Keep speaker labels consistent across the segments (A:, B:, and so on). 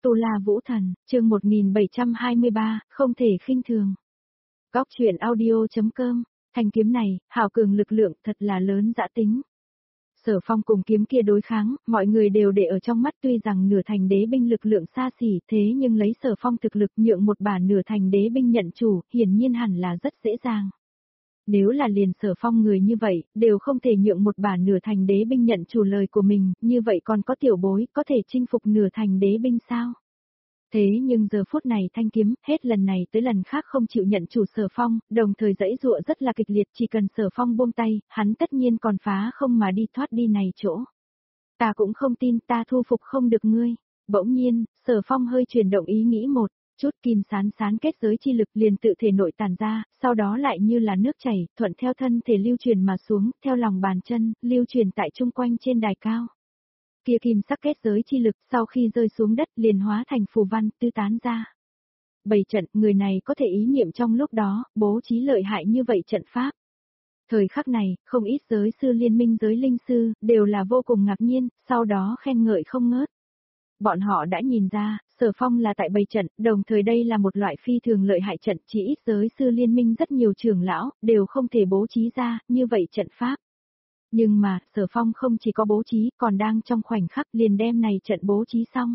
A: Tu La Vũ Thần, chương 1723, không thể khinh thường. Góc truyện audio.com, thanh kiếm này, hào cường lực lượng thật là lớn dã tính. Sở Phong cùng kiếm kia đối kháng, mọi người đều để ở trong mắt, tuy rằng nửa thành đế binh lực lượng xa xỉ, thế nhưng lấy Sở Phong thực lực nhượng một bả nửa thành đế binh nhận chủ, hiển nhiên hẳn là rất dễ dàng. Nếu là liền Sở Phong người như vậy, đều không thể nhượng một bả nửa thành đế binh nhận chủ lời của mình, như vậy còn có tiểu bối có thể chinh phục nửa thành đế binh sao? Thế nhưng giờ phút này thanh kiếm, hết lần này tới lần khác không chịu nhận chủ Sở Phong, đồng thời giãy giụa rất là kịch liệt, chỉ cần Sở Phong buông tay, hắn tất nhiên còn phá không mà đi thoát đi này chỗ. Ta cũng không tin ta thu phục không được ngươi. Bỗng nhiên, Sở Phong hơi chuyển động ý nghĩ một chút, kim sán kết giới chi lực liền tự thể nội tản ra, sau đó lại như là nước chảy, thuận theo thân thể lưu truyền mà xuống, theo lòng bàn chân, lưu truyền tại chung quanh trên đài cao. Kia kim sắc kết giới chi lực sau khi rơi xuống đất liền hóa thành phù văn tứ tán ra. Bảy trận, người này có thể ý niệm trong lúc đó, bố trí lợi hại như vậy trận pháp. Thời khắc này, không ít giới sư liên minh giới linh sư, đều là vô cùng ngạc nhiên, sau đó khen ngợi không ngớt. Bọn họ đã nhìn ra, Sở Phong là tại bày trận, đồng thời đây là một loại phi thường lợi hại trận, chỉ ít giới sư liên minh rất nhiều trưởng lão, đều không thể bố trí ra, như vậy trận pháp. Nhưng mà, Sở Phong không chỉ có bố trí, còn đang trong khoảnh khắc liền đem này trận bố trí xong.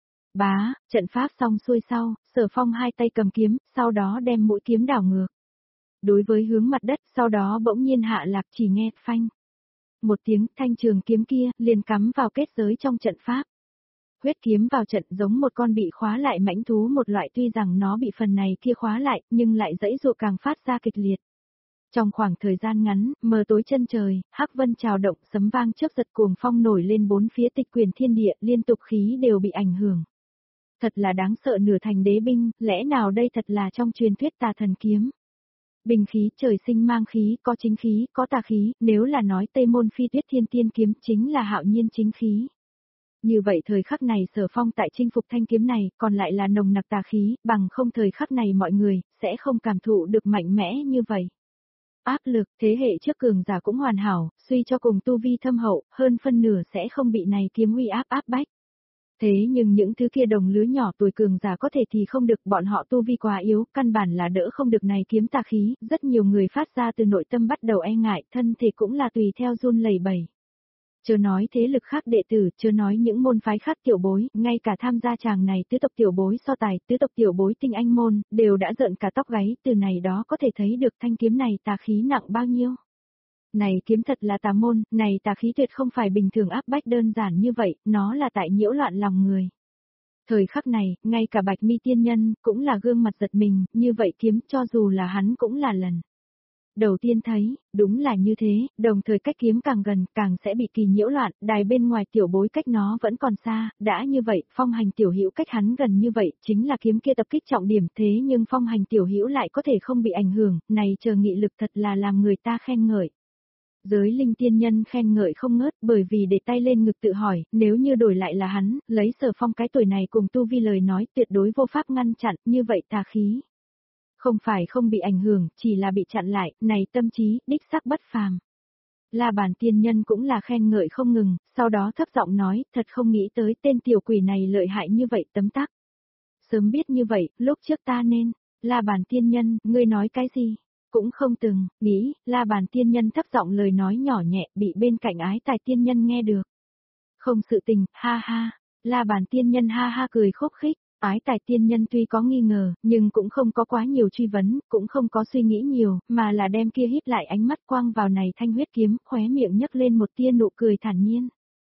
A: Bá, trận pháp xong xuôi sau, Sở Phong hai tay cầm kiếm, sau đó đem mũi kiếm đảo ngược. Đối với hướng mặt đất, sau đó bỗng nhiên hạ lạc, chỉ nghe phanh. Một tiếng, thanh trường kiếm kia, liền cắm vào kết giới trong trận pháp. Huyết kiếm vào trận giống một con bị khóa lại mãnh thú một loại, tuy rằng nó bị phần này kia khóa lại, nhưng lại giãy giụa càng phát ra kịch liệt. Trong khoảng thời gian ngắn, mờ tối chân trời, hắc vân trào động, sấm vang chớp giật, cuồng phong nổi lên bốn phía, tịch quyền thiên địa, liên tục khí đều bị ảnh hưởng. Thật là đáng sợ, nửa thành đế binh, lẽ nào đây thật là trong truyền thuyết tà thần kiếm? Bình khí, trời sinh mang khí, có chính khí, có tà khí, nếu là nói Tây Môn Phi Tuyết Thiên Tiên kiếm chính là hạo nhiên chính khí. Như vậy thời khắc này Sở Phong tại chinh phục thanh kiếm này, còn lại là nồng nặc tà khí, bằng không thời khắc này mọi người, sẽ không cảm thụ được mạnh mẽ như vậy. Áp lực, thế hệ trước cường giả cũng hoàn hảo, suy cho cùng tu vi thâm hậu, hơn phân nửa sẽ không bị này kiếm uy áp bách. Thế nhưng những thứ kia đồng lứa nhỏ tuổi cường giả có thể thì không được, bọn họ tu vi quá yếu, căn bản là đỡ không được này kiếm tà khí, rất nhiều người phát ra từ nội tâm bắt đầu e ngại, thân thể cũng là tùy theo run lẩy bẩy. Chớ nói thế lực khác đệ tử, chớ nói những môn phái khác tiểu bối, ngay cả tham gia chàng này tứ tộc tiểu bối so tài, tứ tộc tiểu bối tinh anh môn, đều đã giận cả tóc gáy, từ này đó có thể thấy được thanh kiếm này tà khí nặng bao nhiêu. Này kiếm thật là tà môn, này tà khí tuyệt không phải bình thường áp bách đơn giản như vậy, nó là tại nhiễu loạn lòng người. Thời khắc này, ngay cả Bạch Mi tiên nhân, cũng là gương mặt giật mình, như vậy kiếm cho dù là hắn cũng là lần đầu tiên thấy, đúng là như thế, đồng thời cách kiếm càng gần, càng sẽ bị kỳ nhiễu loạn, đài bên ngoài tiểu bối cách nó vẫn còn xa, đã như vậy, phong hành tiểu hữu cách hắn gần như vậy, chính là kiếm kia tập kích trọng điểm, thế nhưng phong hành tiểu hữu lại có thể không bị ảnh hưởng, này chờ nghị lực thật là làm người ta khen ngợi. Giới linh tiên nhân khen ngợi không ngớt, bởi vì để tay lên ngực tự hỏi, nếu như đổi lại là hắn, lấy Sở Phong cái tuổi này cùng tu vi lời nói tuyệt đối vô pháp ngăn chặn, như vậy tà khí. Không phải không bị ảnh hưởng, chỉ là bị chặn lại, này tâm trí, đích xác bất phàm. La Bàn tiên nhân cũng là khen ngợi không ngừng, sau đó thấp giọng nói, thật không nghĩ tới tên tiểu quỷ này lợi hại như vậy tấm tắc. Sớm biết như vậy, lúc trước ta nên, La Bàn tiên nhân, ngươi nói cái gì? Cũng không từng, nghĩ, La Bàn tiên nhân thấp giọng lời nói nhỏ nhẹ, bị bên cạnh Ái Tài tiên nhân nghe được. Không sự tình, ha ha, La Bàn tiên nhân ha ha cười khúc khích. Ái Tài tiên nhân tuy có nghi ngờ, nhưng cũng không có quá nhiều truy vấn, cũng không có suy nghĩ nhiều, mà là đem kia híp lại ánh mắt quang vào này thanh huyết kiếm, khóe miệng nhấc lên một tia nụ cười thản nhiên.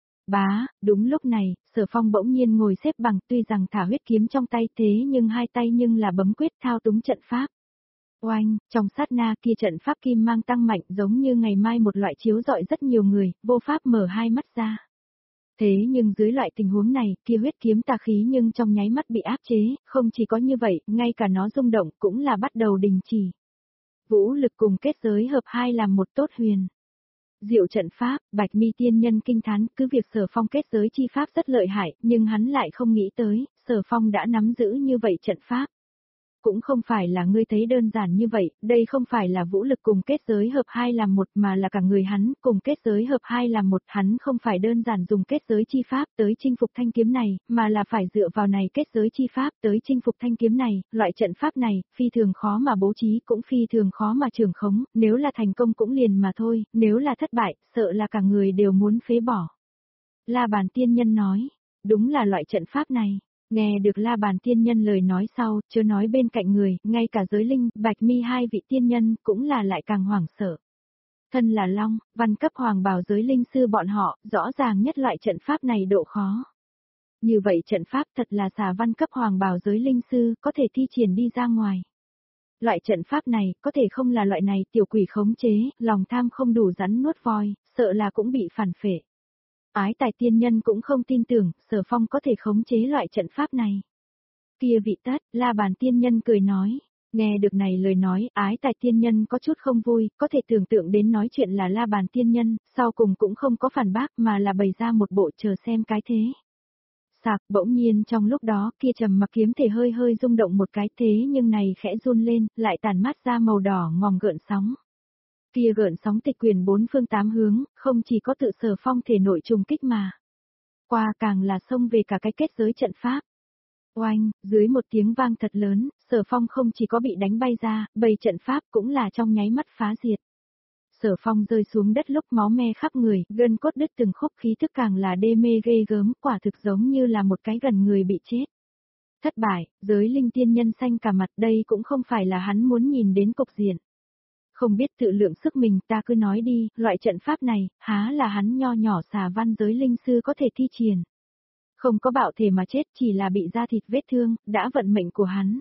A: Bá, đúng lúc này, Sở Phong bỗng nhiên ngồi xếp bằng, tuy rằng thả huyết kiếm trong tay thế nhưng hai tay nhưng là bấm quyết thao túng trận pháp. Oanh, trong sát na kia trận pháp kim mang tăng mạnh giống như ngày mai một loại chiếu rọi rất nhiều người, vô pháp mở hai mắt ra. Thế nhưng dưới loại tình huống này, kia huyết kiếm tà khí nhưng trong nháy mắt bị áp chế, không chỉ có như vậy, ngay cả nó rung động cũng là bắt đầu đình chỉ. Vũ lực cùng kết giới hợp hai làm một tốt huyền. Diệu trận pháp, Bạch Mi tiên nhân kinh thán, cứ việc Sở Phong kết giới chi pháp rất lợi hại, nhưng hắn lại không nghĩ tới, Sở Phong đã nắm giữ như vậy trận pháp. cũng không phải là ngươi thấy đơn giản như vậy, đây không phải là vũ lực cùng kết giới hợp hai làm một mà là cả người hắn cùng kết giới hợp hai làm một, hắn không phải đơn giản dùng kết giới chi pháp tới chinh phục thanh kiếm này, mà là phải dựa vào này kết giới chi pháp tới chinh phục thanh kiếm này, loại trận pháp này, phi thường khó mà bố trí cũng phi thường khó mà trưởng khống, nếu là thành công cũng liền mà thôi, nếu là thất bại, sợ là cả người đều muốn phế bỏ. La Bàn tiên nhân nói, đúng là loại trận pháp này. Nghe được La Bàn tiên nhân lời nói sau, chớ nói bên cạnh người, ngay cả giới linh, Bạch Mi hai vị tiên nhân cũng là lại càng hoảng sợ. Thân là Long, văn cấp hoàng bào giới linh sư bọn họ, rõ ràng nhất loại trận pháp này độ khó. Như vậy trận pháp thật là xà văn cấp hoàng bào giới linh sư, có thể thi triển đi ra ngoài. Loại trận pháp này, có thể không là loại này tiểu quỷ khống chế, lòng tham không đủ rắn nuốt voi, sợ là cũng bị phản phệ. Ái Tài tiên nhân cũng không tin tưởng, Sở Phong có thể khống chế loại trận pháp này. Kia vị tất, La Bàn tiên nhân cười nói. Nghe được này lời nói, Ái Tài tiên nhân có chút không vui, có thể tưởng tượng đến nói chuyện là La Bàn tiên nhân, sau cùng cũng không có phản bác mà là bày ra một bộ chờ xem cái thế. Sạc, bỗng nhiên trong lúc đó, kia trầm mặc kiếm thể hơi hơi rung động một cái thế nhưng này khẽ run lên, lại tàn mát ra màu đỏ ngòm gợn sóng. Kia gợn sóng tịch quyền bốn phương tám hướng, không chỉ có tự Sở Phong thể nội trùng kích mà. Qua càng là xông về cả cái kết giới trận pháp. Oanh, dưới một tiếng vang thật lớn, Sở Phong không chỉ có bị đánh bay ra, bầy trận pháp cũng là trong nháy mắt phá diệt. Sở Phong rơi xuống đất lúc máu me khắp người, gân cốt đứt từng khúc khí thức càng là đê mê ghê gớm, quả thực giống như là một cái gần người bị chết. Thất bại, giới linh tiên nhân xanh cả mặt đây cũng không phải là hắn muốn nhìn đến cục diện. Không biết tự lượng sức mình ta cứ nói đi, loại trận pháp này, há là hắn nho nhỏ xà văn giới linh sư có thể thi triển. Không có bạo thể mà chết chỉ là bị da thịt vết thương, đã vận mệnh của hắn.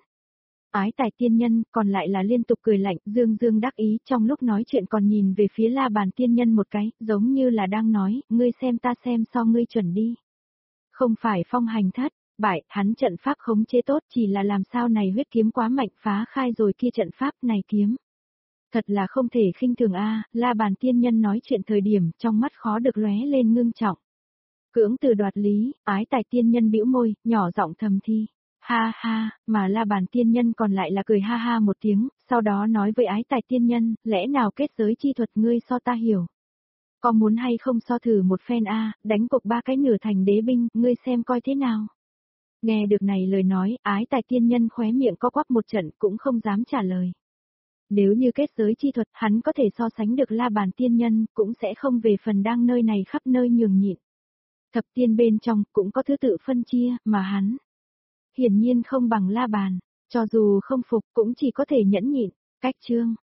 A: Ái Tài tiên nhân còn lại là liên tục cười lạnh, dương dương đắc ý trong lúc nói chuyện còn nhìn về phía La Bàn tiên nhân một cái, giống như là đang nói, ngươi xem ta xem so ngươi chuẩn đi. Không phải phong hành thất, bại, hắn trận pháp khống chế tốt chỉ là làm sao này huyết kiếm quá mạnh phá khai rồi kia trận pháp này kiếm. Thật là không thể khinh thường a, La Bàn tiên nhân nói chuyện thời điểm trong mắt khó được lóe lên ngưng trọng. Cưỡng từ đoạt lý, Ái Tài tiên nhân bĩu môi, nhỏ giọng thầm thi. Ha ha, mà La Bàn tiên nhân còn lại là cười ha ha một tiếng, sau đó nói với Ái Tài tiên nhân, lẽ nào kết giới chi thuật ngươi so ta hiểu. Có muốn hay không so thử một phen a, đánh cục ba cái nửa thành đế binh, ngươi xem coi thế nào. Nghe được này lời nói, Ái Tài tiên nhân khóe miệng co quắp một trận cũng không dám trả lời. Nếu như kết giới chi thuật hắn có thể so sánh được La Bàn tiên nhân, cũng sẽ không về phần đang nơi này khắp nơi nhường nhịn. Thập tiên bên trong cũng có thứ tự phân chia, mà hắn hiển nhiên không bằng La Bàn, cho dù không phục cũng chỉ có thể nhẫn nhịn. Cách chương